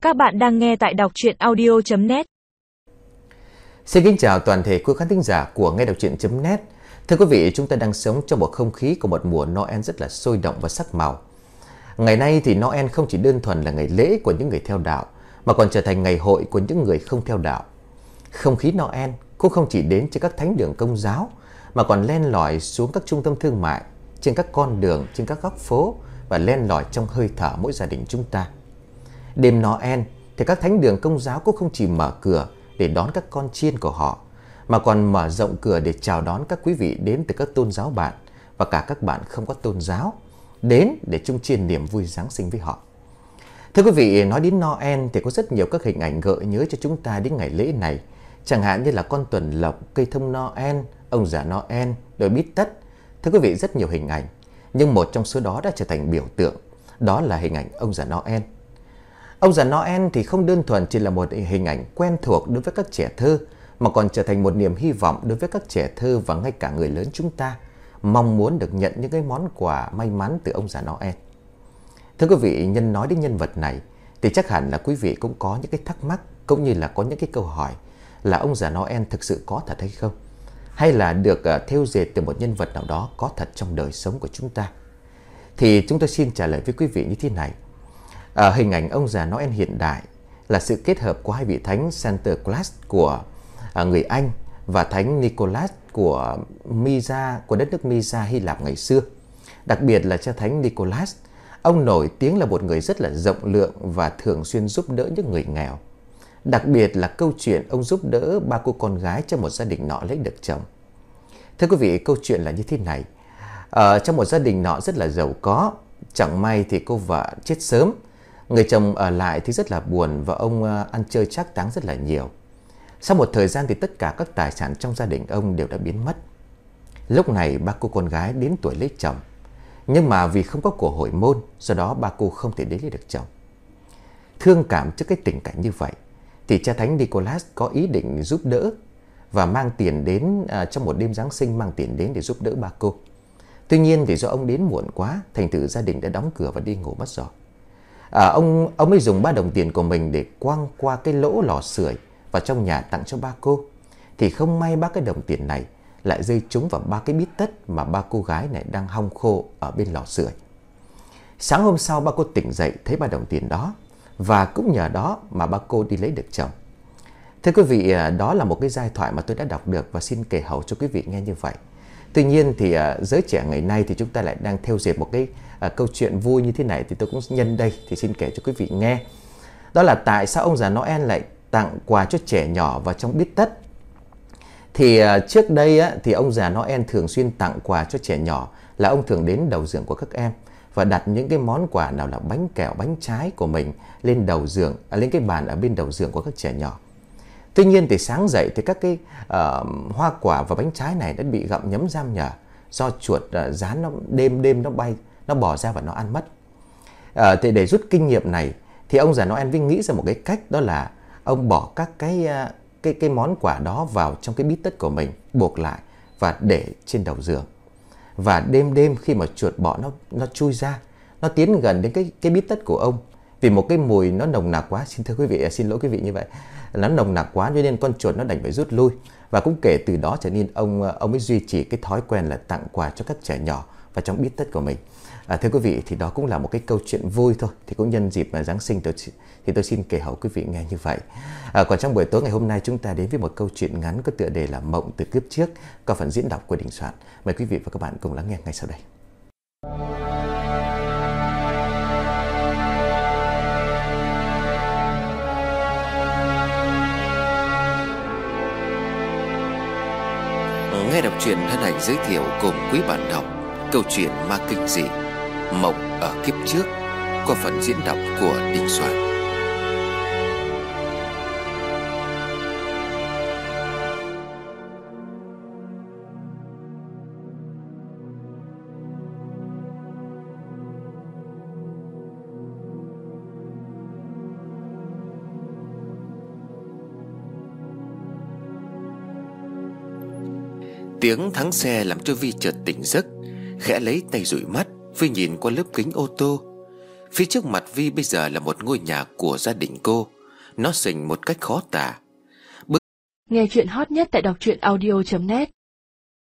Các bạn đang nghe tại đọc truyện audio.net. Xin kính chào toàn thể quý khán thính giả của nghe đọc truyện.net. Thưa quý vị, chúng ta đang sống trong một không khí của một mùa Noel rất là sôi động và sắc màu. Ngày nay thì Noel không chỉ đơn thuần là ngày lễ của những người theo đạo, mà còn trở thành ngày hội của những người không theo đạo. Không khí Noel cũng không chỉ đến trên các thánh đường Công giáo, mà còn len lỏi xuống các trung tâm thương mại, trên các con đường, trên các góc phố và len lỏi trong hơi thở mỗi gia đình chúng ta. Đêm Noel thì các thánh đường Công giáo cũng không chỉ mở cửa để đón các con chiên của họ, mà còn mở rộng cửa để chào đón các quý vị đến từ các tôn giáo bạn và cả các bạn không có tôn giáo đến để chung chia niềm vui Giáng sinh với họ. Thưa quý vị, nói đến Noel thì có rất nhiều các hình ảnh gợi nhớ cho chúng ta đến ngày lễ này, chẳng hạn như là con tuần lộc, cây thông Noel, ông già Noel, đồi bít tất. Thưa quý vị, rất nhiều hình ảnh, nhưng một trong số đó đã trở thành biểu tượng, đó là hình ảnh ông già Noel. Ông già Noel thì không đơn thuần chỉ là một hình ảnh quen thuộc đối với các trẻ thơ, mà còn trở thành một niềm hy vọng đối với các trẻ thơ và ngay cả người lớn chúng ta, mong muốn được nhận những cái món quà may mắn từ ông già Noel. Thưa quý vị, nhân nói đến nhân vật này thì chắc hẳn là quý vị cũng có những cái thắc mắc, cũng như là có những cái câu hỏi là ông già Noel thực sự có thật hay không, hay là được thêu dệt từ một nhân vật nào đó có thật trong đời sống của chúng ta. Thì chúng tôi xin trả lời với quý vị như thế này. Hình ảnh ông già Noel hiện đại là sự kết hợp của hai vị thánh Santa Claus của người Anh và thánh Nicholas của đất nước Mysa, Hy Lạp ngày xưa. Đặc biệt là cha thánh Nicholas, ông nổi tiếng là một người rất là rộng lượng và thường xuyên giúp đỡ những người nghèo. Đặc biệt là câu chuyện ông giúp đỡ ba cô con gái trong một gia đình nọ lấy được chồng. Thưa quý vị, câu chuyện là như thế này. Trong một gia đình nọ rất là giàu có, chẳng may thì cô vợ chết sớm. Người chồng ở lại thì rất là buồn và ông ăn chơi trác táng rất là nhiều. Sau một thời gian thì tất cả các tài sản trong gia đình ông đều đã biến mất. Lúc này ba cô con gái đến tuổi lấy chồng, nhưng mà vì không có của hồi môn, do đó ba cô không thể đến lấy được chồng. Thương cảm trước cái tình cảnh như vậy thì cha thánh Nicholas có ý định giúp đỡ và mang tiền đến trong một đêm Giáng sinh, mang tiền đến để giúp đỡ ba cô. Tuy nhiên thì do ông đến muộn quá, thành thử gia đình đã đóng cửa và đi ngủ mất rồi. Ông ấy dùng 3 đồng tiền của mình để quăng qua cái lỗ lò sưởi vào trong nhà tặng cho ba cô. Thì không may 3 cái đồng tiền này lại rơi trúng vào 3 cái bít tất mà ba cô gái này đang hong khô ở bên lò sưởi. Sáng hôm sau ba cô tỉnh dậy thấy 3 đồng tiền đó, và cũng nhờ đó mà ba cô đi lấy được chồng. Thưa quý vị, đó là một cái giai thoại mà tôi đã đọc được và xin kể hậu cho quý vị nghe như vậy. Tuy nhiên thì giới trẻ ngày nay thì chúng ta lại đang thêu dệt một cái câu chuyện vui như thế này, thì tôi cũng nhân đây thì xin kể cho quý vị nghe. Đó là tại sao ông già Noel lại tặng quà cho trẻ nhỏ vào trong bít tất. Thì trước đây thì ông già Noel thường xuyên tặng quà cho trẻ nhỏ là ông thường đến đầu giường của các em và đặt những cái món quà nào là bánh kẹo, bánh trái của mình lên đầu giường, lên cái bàn ở bên đầu giường của các trẻ nhỏ. Tuy nhiên thì sáng dậy thì các cái hoa quả và bánh trái này đã bị gặm nhấm giam nhở do chuột rán nó đêm nó bay, nó bò ra và nó ăn mất. Thì để rút kinh nghiệm này thì ông già Noel Vinh nghĩ ra một cái cách, đó là ông bỏ các cái món quà đó vào trong cái bít tất của mình, buộc lại và để trên đầu giường. Và đêm khi mà chuột bọ nó chui ra, nó tiến gần đến cái bít tất của ông, vì một cái mùi nó nồng nặc quá, xin lỗi quý vị như vậy, nó nồng nặc quá cho nên con chuột nó đành phải rút lui. Và cũng kể từ đó trở nên ông ấy duy trì cái thói quen là tặng quà cho các trẻ nhỏ vào trong bít tất của mình. Thưa quý vị, thì đó cũng là một cái câu chuyện vui thôi, thì cũng nhân dịp Giáng sinh thì tôi xin kể hậu quý vị nghe như vậy. Còn trong buổi tối ngày hôm nay chúng ta đến với một câu chuyện ngắn có tựa đề là Mộng từ kiếp trước, có phần diễn đọc của Đình Soạn. Mời quý vị và các bạn cùng lắng nghe ngay sau đây. Nghe đọc truyện hân hạnh giới thiệu cùng quý bạn đọc câu chuyện ma kinh dị Mộng ở kiếp trước qua phần diễn đọc của Đình Soạn. Tiếng thắng xe làm cho Vi chợt tỉnh giấc, khẽ lấy tay dụi mắt, Vi nhìn qua lớp kính ô tô. Phía trước mặt Vi bây giờ là một ngôi nhà của gia đình cô. Nó xinh một cách khó tả. Nghe chuyện hot nhất tại đọc truyện audio.net.